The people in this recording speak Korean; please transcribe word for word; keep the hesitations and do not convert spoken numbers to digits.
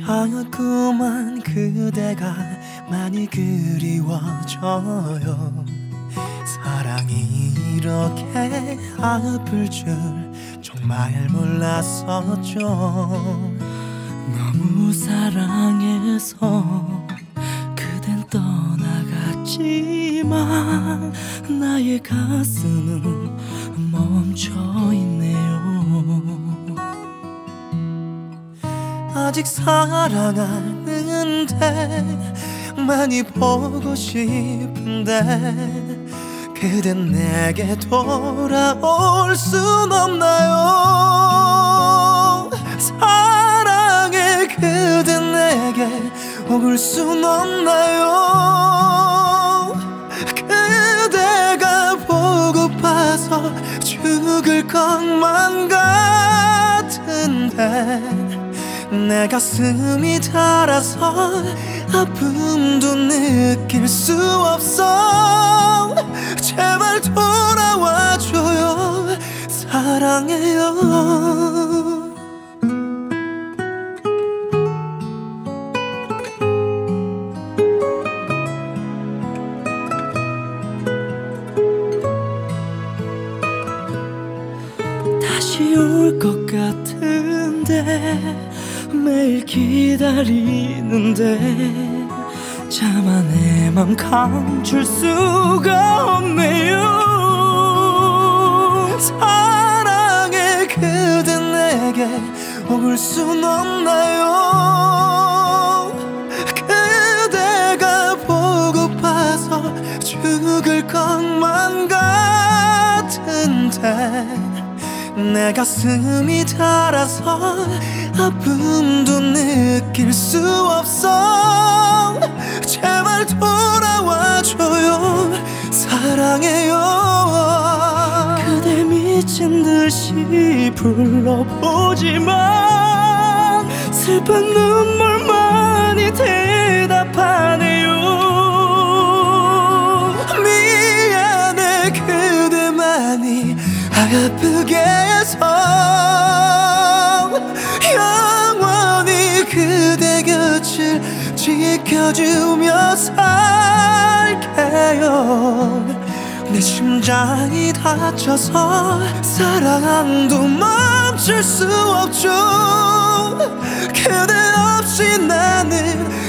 자꾸만 그대가 많이 그리워져요. 사랑이 이렇게 아플 줄 정말 몰랐었죠. 너무 사랑해서 그댄 떠나갔지만 나의 가슴은 멈춰있네요. 아직 사랑하는데 많이 보고 싶은데 그댄 내게 돌아올 순 없나요? 사랑해 그댄 내게 올 순 없나요? 그대가 보고파서 죽을 것만 같은데 내 가슴이 닳아서 아픔도 느낄 수 없어. 제발 돌아와줘요. 사랑해요. 다시 올 것 같은데 매일 기다리는데 차마 내 맘 감출 수가 없네요. 사랑해 그댄 내게 올 순 없나요? 그대가 보고파서 죽을 것만 같은데 내 가슴이 닳아서 아픔도 느낄 수 없어. 제발 돌아와줘요. 사랑해요. 그대 미친 듯이 불러보지만 슬픈 눈물만이 대답하네요. 미안해 그대만이 아프게 해서 영원히 그대 곁을 지켜주며 살게요. 내 심장이 다쳐서 사랑도 멈출 수 없죠. 그대 없이 나는